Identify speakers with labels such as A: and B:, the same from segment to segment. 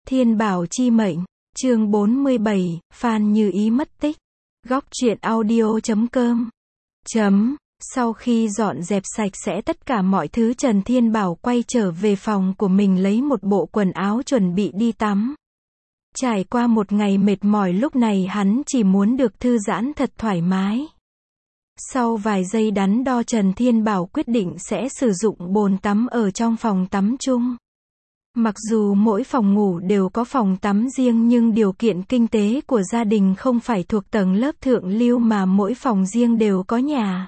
A: Thiên Bảo chi mệnh, chương 47, Phan Như Ý mất tích. Góc truyện audio.com. Sau khi dọn dẹp sạch sẽ tất cả mọi thứ, Trần Thiên Bảo quay trở về phòng của mình lấy một bộ quần áo chuẩn bị đi tắm. Trải qua một ngày mệt mỏi, lúc này hắn chỉ muốn được thư giãn thật thoải mái. Sau vài giây đắn đo, Trần Thiên Bảo quyết định sẽ sử dụng bồn tắm ở trong phòng tắm chung. Mặc dù mỗi phòng ngủ đều có phòng tắm riêng nhưng điều kiện kinh tế của gia đình không phải thuộc tầng lớp thượng lưu mà mỗi phòng riêng đều có nhà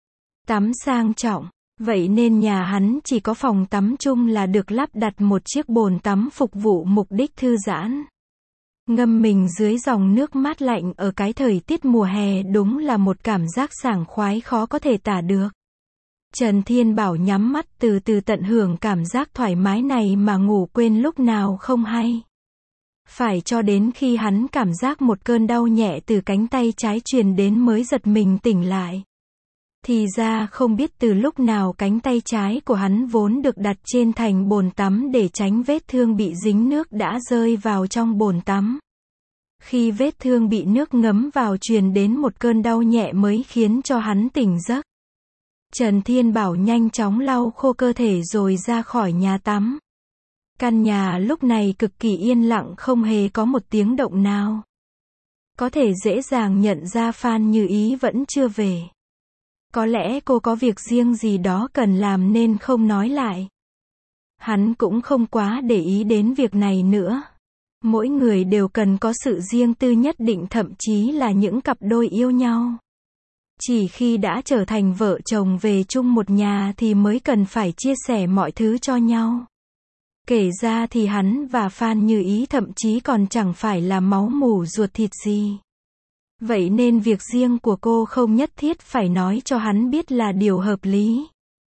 A: tắm sang trọng. Vậy nên nhà hắn chỉ có phòng tắm chung là được lắp đặt một chiếc bồn tắm phục vụ mục đích thư giãn. Ngâm mình dưới dòng nước mát lạnh ở cái thời tiết mùa hè đúng là một cảm giác sảng khoái khó có thể tả được. Trần Thiên Bảo nhắm mắt từ từ tận hưởng cảm giác thoải mái này mà ngủ quên lúc nào không hay. Phải cho đến khi hắn cảm giác một cơn đau nhẹ từ cánh tay trái truyền đến mới giật mình tỉnh lại. Thì ra không biết từ lúc nào cánh tay trái của hắn vốn được đặt trên thành bồn tắm để tránh vết thương bị dính nước đã rơi vào trong bồn tắm. Khi vết thương bị nước ngấm vào truyền đến một cơn đau nhẹ mới khiến cho hắn tỉnh giấc. Trần Thiên Bảo nhanh chóng lau khô cơ thể rồi ra khỏi nhà tắm. Căn nhà lúc này cực kỳ yên lặng, không hề có một tiếng động nào. Có thể dễ dàng nhận ra Phan Như Ý vẫn chưa về. Có lẽ cô có việc riêng gì đó cần làm nên không nói lại. Hắn cũng không quá để ý đến việc này nữa. Mỗi người đều cần có sự riêng tư nhất định, thậm chí là những cặp đôi yêu nhau. Chỉ khi đã trở thành vợ chồng về chung một nhà thì mới cần phải chia sẻ mọi thứ cho nhau. Kể ra thì hắn và Phan Như Ý thậm chí còn chẳng phải là máu mủ ruột thịt gì. Vậy nên việc riêng của cô không nhất thiết phải nói cho hắn biết là điều hợp lý.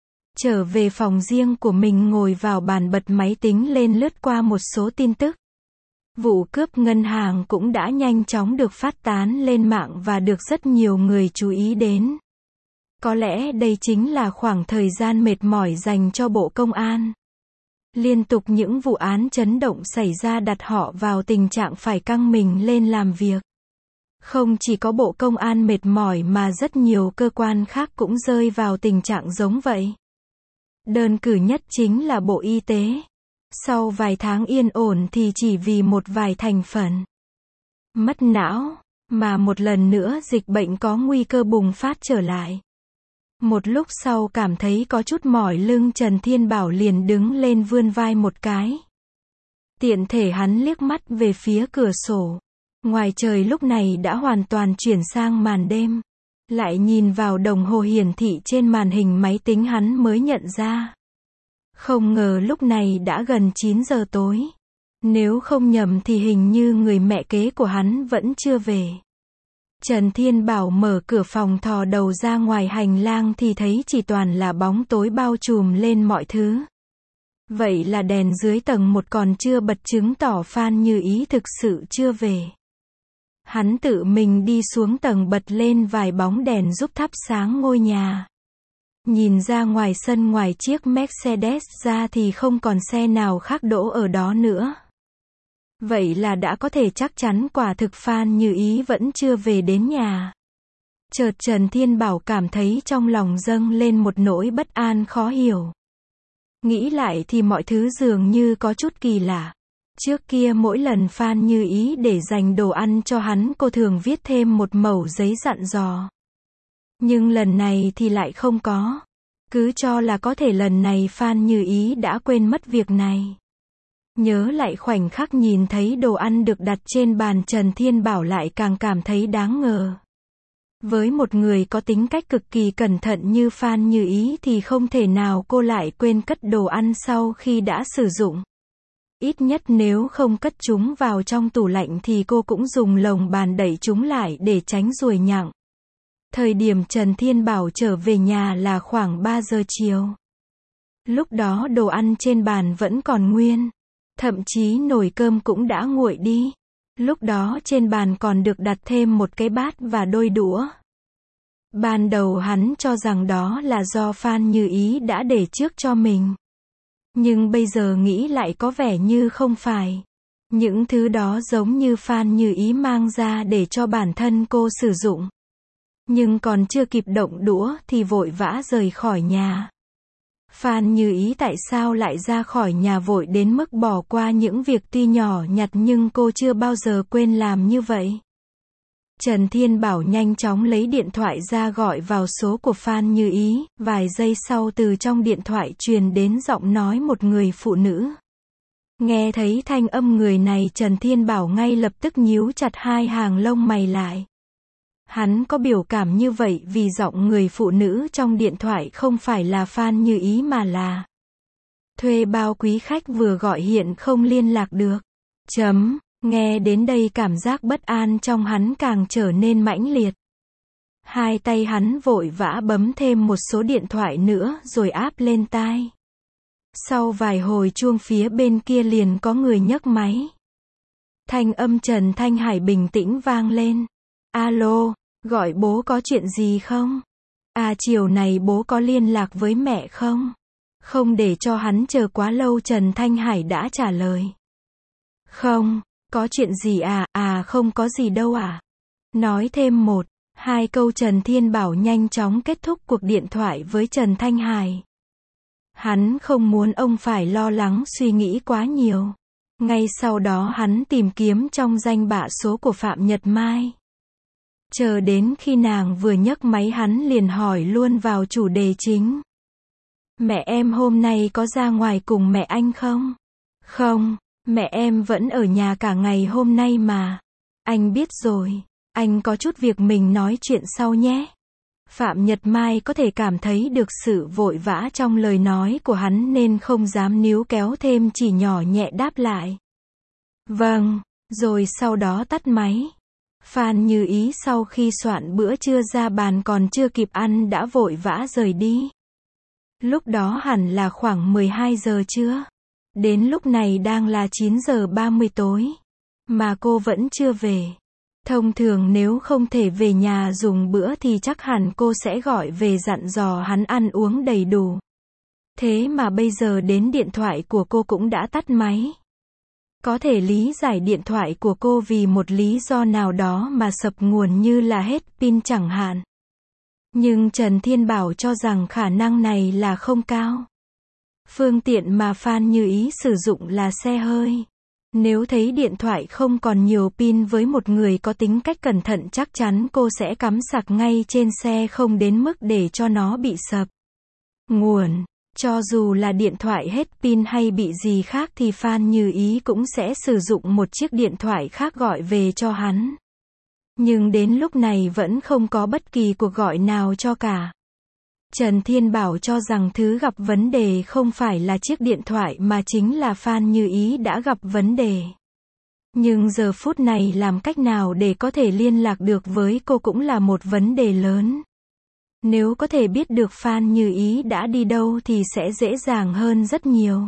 A: Trở về phòng riêng của mình, ngồi vào bàn bật máy tính lên lướt qua một số tin tức. Vụ cướp ngân hàng cũng đã nhanh chóng được phát tán lên mạng và được rất nhiều người chú ý đến. Có lẽ đây chính là khoảng thời gian mệt mỏi dành cho Bộ Công an. Liên tục những vụ án chấn động xảy ra đặt họ vào tình trạng phải căng mình lên làm việc. Không chỉ có Bộ Công an mệt mỏi mà rất nhiều cơ quan khác cũng rơi vào tình trạng giống vậy. Đơn cử nhất chính là Bộ Y tế. Sau vài tháng yên ổn thì chỉ vì một vài thành phần mất não mà một lần nữa dịch bệnh có nguy cơ bùng phát trở lại. Một lúc sau cảm thấy có chút mỏi lưng, Trần Thiên Bảo liền đứng lên vươn vai một cái. Tiện thể hắn liếc mắt về phía cửa sổ. Ngoài trời lúc này đã hoàn toàn chuyển sang màn đêm. Lại nhìn vào đồng hồ hiển thị trên màn hình máy tính, hắn mới nhận ra. Không ngờ lúc này đã gần 9 giờ tối. Nếu không nhầm thì hình như người mẹ kế của hắn vẫn chưa về. Trần Thiên Bảo mở cửa phòng thò đầu ra ngoài hành lang thì thấy chỉ toàn là bóng tối bao trùm lên mọi thứ. Vậy là đèn dưới tầng 1 còn chưa bật, chứng tỏ Phan Như Ý thực sự chưa về. Hắn tự mình đi xuống tầng bật lên vài bóng đèn giúp thắp sáng ngôi nhà. Nhìn ra ngoài sân, ngoài chiếc Mercedes ra thì không còn xe nào khác đỗ ở đó nữa. Vậy là đã có thể chắc chắn quả thực Phan Như Ý vẫn chưa về đến nhà. Chợt Trần Thiên Bảo cảm thấy trong lòng dâng lên một nỗi bất an khó hiểu. Nghĩ lại thì mọi thứ dường như có chút kỳ lạ. Trước kia mỗi lần Phan Như Ý để dành đồ ăn cho hắn, cô thường viết thêm một mẩu giấy dặn dò. Nhưng lần này thì lại không có. Cứ cho là có thể lần này Phan Như Ý đã quên mất việc này. Nhớ lại khoảnh khắc nhìn thấy đồ ăn được đặt trên bàn, Trần Thiên Bảo lại càng cảm thấy đáng ngờ. Với một người có tính cách cực kỳ cẩn thận như Phan Như Ý thì không thể nào cô lại quên cất đồ ăn sau khi đã sử dụng. Ít nhất nếu không cất chúng vào trong tủ lạnh thì cô cũng dùng lồng bàn đẩy chúng lại để tránh ruồi nhặng. Thời điểm Trần Thiên Bảo trở về nhà là khoảng 3 giờ chiều. Lúc đó đồ ăn trên bàn vẫn còn nguyên. Thậm chí nồi cơm cũng đã nguội đi. Lúc đó trên bàn còn được đặt thêm một cái bát và đôi đũa. Ban đầu hắn cho rằng đó là do Phan Như Ý đã để trước cho mình. Nhưng bây giờ nghĩ lại có vẻ như không phải. Những thứ đó giống như Phan Như Ý mang ra để cho bản thân cô sử dụng. Nhưng còn chưa kịp động đũa thì vội vã rời khỏi nhà. Phan Như Ý tại sao lại ra khỏi nhà vội đến mức bỏ qua những việc tuy nhỏ nhặt nhưng cô chưa bao giờ quên làm như vậy. Trần Thiên Bảo nhanh chóng lấy điện thoại ra gọi vào số của Phan Như Ý, vài giây sau từ trong điện thoại truyền đến giọng nói một người phụ nữ. Nghe thấy thanh âm người này Trần Thiên Bảo ngay lập tức nhíu chặt hai hàng lông mày lại. Hắn có biểu cảm như vậy vì giọng người phụ nữ trong điện thoại không phải là Phan Như Ý mà là thuê bao quý khách vừa gọi hiện không liên lạc được. Nghe đến đây cảm giác bất an trong hắn càng trở nên mãnh liệt. Hai tay hắn vội vã bấm thêm một số điện thoại nữa rồi áp lên tai. Sau vài hồi chuông phía bên kia liền có người nhấc máy. Thanh âm Trần Thanh Hải bình tĩnh vang lên. Alo, gọi bố có chuyện gì không? À chiều này bố có liên lạc với mẹ không? Không để cho hắn chờ quá lâu Trần Thanh Hải đã trả lời. Không, có chuyện gì à? À không có gì đâu à? Nói thêm một, hai câu Trần Thiên Bảo nhanh chóng kết thúc cuộc điện thoại với Trần Thanh Hải. Hắn không muốn ông phải lo lắng suy nghĩ quá nhiều. Ngay sau đó hắn tìm kiếm trong danh bạ số của Phạm Nhật Mai. Chờ đến khi nàng vừa nhấc máy hắn liền hỏi luôn vào chủ đề chính. Mẹ em hôm nay có ra ngoài cùng mẹ anh không? Không, mẹ em vẫn ở nhà cả ngày hôm nay mà. Anh biết rồi, anh có chút việc mình nói chuyện sau nhé. Phạm Nhật Mai có thể cảm thấy được sự vội vã trong lời nói của hắn nên không dám níu kéo thêm chỉ nhỏ nhẹ đáp lại. Vâng, rồi sau đó tắt máy. Phan Như Ý sau khi soạn bữa trưa ra bàn còn chưa kịp ăn đã vội vã rời đi. Lúc đó hẳn là khoảng 12 giờ trưa. Đến lúc này đang là 9 giờ 30 tối. Mà cô vẫn chưa về. Thông thường nếu không thể về nhà dùng bữa thì chắc hẳn cô sẽ gọi về dặn dò hắn ăn uống đầy đủ. Thế mà bây giờ đến điện thoại của cô cũng đã tắt máy. Có thể lý giải điện thoại của cô vì một lý do nào đó mà sập nguồn như là hết pin chẳng hạn. Nhưng Trần Thiên Bảo cho rằng khả năng này là không cao. Phương tiện mà Phan Như Ý sử dụng là xe hơi. Nếu thấy điện thoại không còn nhiều pin với một người có tính cách cẩn thận chắc chắn cô sẽ cắm sạc ngay trên xe không đến mức để cho nó bị sập nguồn. Cho dù là điện thoại hết pin hay bị gì khác thì Phan Như Ý cũng sẽ sử dụng một chiếc điện thoại khác gọi về cho hắn. Nhưng đến lúc này vẫn không có bất kỳ cuộc gọi nào cho cả. Trần Thiên Bảo cho rằng thứ gặp vấn đề không phải là chiếc điện thoại mà chính là Phan Như Ý đã gặp vấn đề. Nhưng giờ phút này làm cách nào để có thể liên lạc được với cô cũng là một vấn đề lớn. Nếu có thể biết được Phan Như Ý đã đi đâu thì sẽ dễ dàng hơn rất nhiều.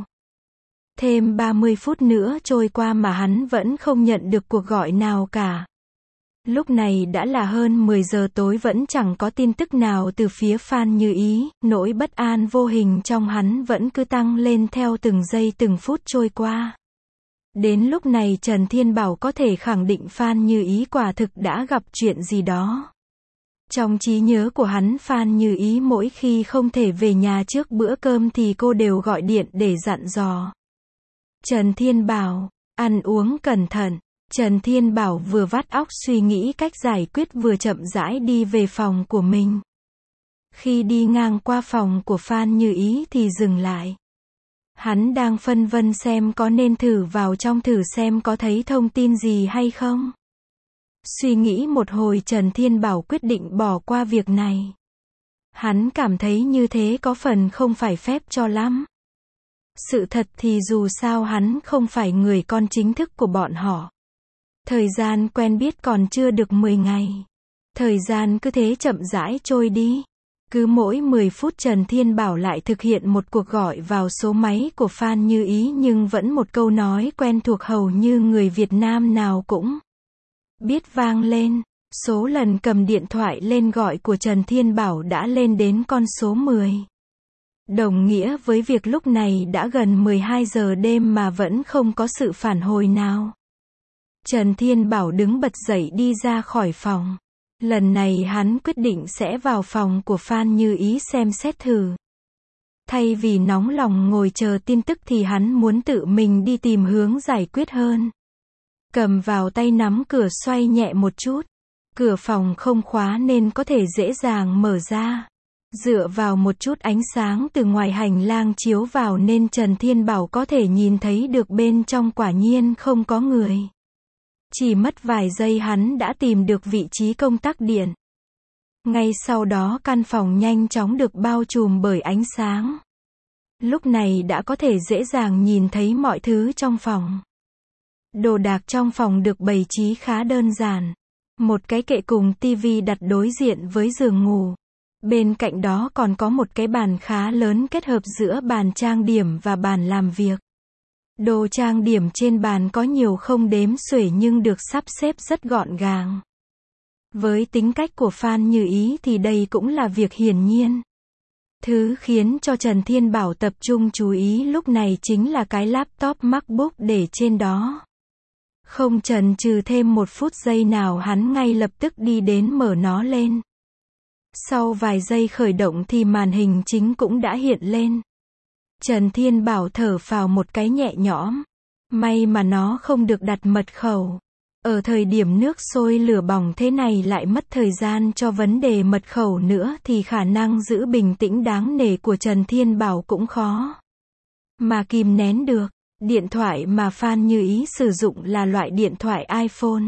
A: Thêm 30 phút nữa trôi qua mà hắn vẫn không nhận được cuộc gọi nào cả. Lúc này đã là hơn 10 giờ tối vẫn chẳng có tin tức nào từ phía Phan Như Ý, nỗi bất an vô hình trong hắn vẫn cứ tăng lên theo từng giây từng phút trôi qua. Đến lúc này Trần Thiên Bảo có thể khẳng định Phan Như Ý quả thực đã gặp chuyện gì đó. Trong trí nhớ của hắn Phan Như Ý mỗi khi không thể về nhà trước bữa cơm thì cô đều gọi điện để dặn dò. Trần Thiên Bảo, ăn uống cẩn thận. Trần Thiên Bảo vừa vắt óc suy nghĩ cách giải quyết vừa chậm rãi đi về phòng của mình. Khi đi ngang qua phòng của Phan Như Ý thì dừng lại. Hắn đang phân vân xem có nên thử vào trong thử xem có thấy thông tin gì hay không. Suy nghĩ một hồi Trần Thiên Bảo quyết định bỏ qua việc này. Hắn cảm thấy như thế có phần không phải phép cho lắm. Sự thật thì dù sao hắn không phải người con chính thức của bọn họ. Thời gian quen biết còn chưa được 10 ngày. Thời gian cứ thế chậm rãi trôi đi. Cứ mỗi 10 phút Trần Thiên Bảo lại thực hiện một cuộc gọi vào số máy của Phan Như Ý nhưng vẫn một câu nói quen thuộc hầu như người Việt Nam nào cũng biết vang lên. Số lần cầm điện thoại lên gọi của Trần Thiên Bảo đã lên đến con số 10. Đồng nghĩa với việc lúc này đã gần 12 giờ đêm mà vẫn không có sự phản hồi nào. Trần Thiên Bảo đứng bật dậy đi ra khỏi phòng. Lần này hắn quyết định sẽ vào phòng của Phan Như Ý xem xét thử. Thay vì nóng lòng ngồi chờ tin tức thì hắn muốn tự mình đi tìm hướng giải quyết hơn. Cầm vào tay nắm cửa xoay nhẹ một chút. Cửa phòng không khóa nên có thể dễ dàng mở ra. Dựa vào một chút ánh sáng từ ngoài hành lang chiếu vào nên Trần Thiên Bảo có thể nhìn thấy được bên trong quả nhiên không có người. Chỉ mất vài giây hắn đã tìm được vị trí công tắc điện. Ngay sau đó căn phòng nhanh chóng được bao trùm bởi ánh sáng. Lúc này đã có thể dễ dàng nhìn thấy mọi thứ trong phòng. Đồ đạc trong phòng được bày trí khá đơn giản. Một cái kệ cùng tivi đặt đối diện với giường ngủ. Bên cạnh đó còn có một cái bàn khá lớn kết hợp giữa bàn trang điểm và bàn làm việc. Đồ trang điểm trên bàn có nhiều không đếm xuể nhưng được sắp xếp rất gọn gàng. Với tính cách của Phan Như Ý thì đây cũng là việc hiển nhiên. Thứ khiến cho Trần Thiên Bảo tập trung chú ý lúc này chính là cái laptop MacBook để trên đó. Không chần chừ thêm một phút giây nào hắn ngay lập tức đi đến mở nó lên. Sau vài giây khởi động thì màn hình chính cũng đã hiện lên. Trần Thiên Bảo thở phào một cái nhẹ nhõm. May mà nó không được đặt mật khẩu. Ở thời điểm nước sôi lửa bỏng thế này lại mất thời gian cho vấn đề mật khẩu nữa thì khả năng giữ bình tĩnh đáng nể của Trần Thiên Bảo cũng khó mà kìm nén được. Điện thoại mà Phan Như Ý sử dụng là loại điện thoại iPhone.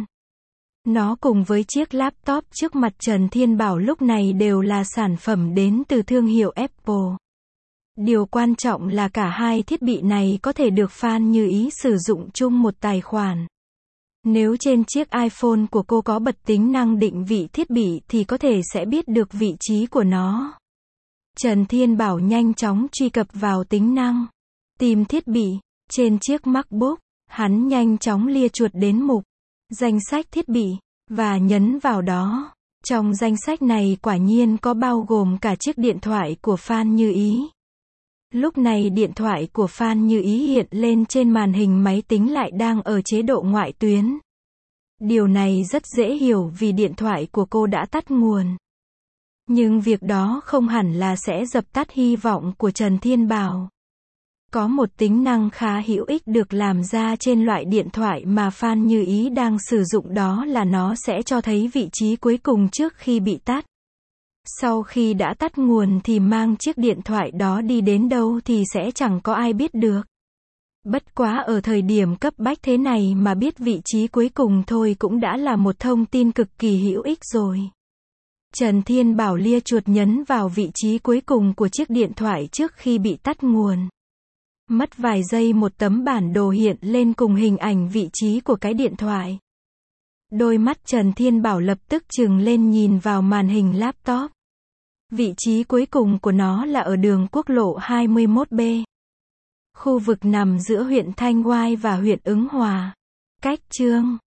A: Nó cùng với chiếc laptop trước mặt Trần Thiên Bảo lúc này đều là sản phẩm đến từ thương hiệu Apple. Điều quan trọng là cả hai thiết bị này có thể được Phan Như Ý sử dụng chung một tài khoản. Nếu trên chiếc iPhone của cô có bật tính năng định vị thiết bị thì có thể sẽ biết được vị trí của nó. Trần Thiên Bảo nhanh chóng truy cập vào tính năng tìm thiết bị. Trên chiếc MacBook, hắn nhanh chóng lia chuột đến mục danh sách thiết bị và nhấn vào đó. Trong danh sách này quả nhiên có bao gồm cả chiếc điện thoại của Phan Như Ý. Lúc này điện thoại của Phan Như Ý hiện lên trên màn hình máy tính lại đang ở chế độ ngoại tuyến. Điều này rất dễ hiểu vì điện thoại của cô đã tắt nguồn. Nhưng việc đó không hẳn là sẽ dập tắt hy vọng của Trần Thiên Bảo. Có một tính năng khá hữu ích được làm ra trên loại điện thoại mà Phan Như Ý đang sử dụng, đó là nó sẽ cho thấy vị trí cuối cùng trước khi bị tắt. Sau khi đã tắt nguồn thì mang chiếc điện thoại đó đi đến đâu thì sẽ chẳng có ai biết được. Bất quá ở thời điểm cấp bách thế này mà biết vị trí cuối cùng thôi cũng đã là một thông tin cực kỳ hữu ích rồi. Trần Thiên Bảo lia chuột nhấn vào vị trí cuối cùng của chiếc điện thoại trước khi bị tắt nguồn. Mất vài giây một tấm bản đồ hiện lên cùng hình ảnh vị trí của cái điện thoại. Đôi mắt Trần Thiên Bảo lập tức trừng lên nhìn vào màn hình laptop. Vị trí cuối cùng của nó là ở đường quốc lộ 21B. Khu vực nằm giữa huyện Thanh Oai và huyện Ứng Hòa. Cách Chương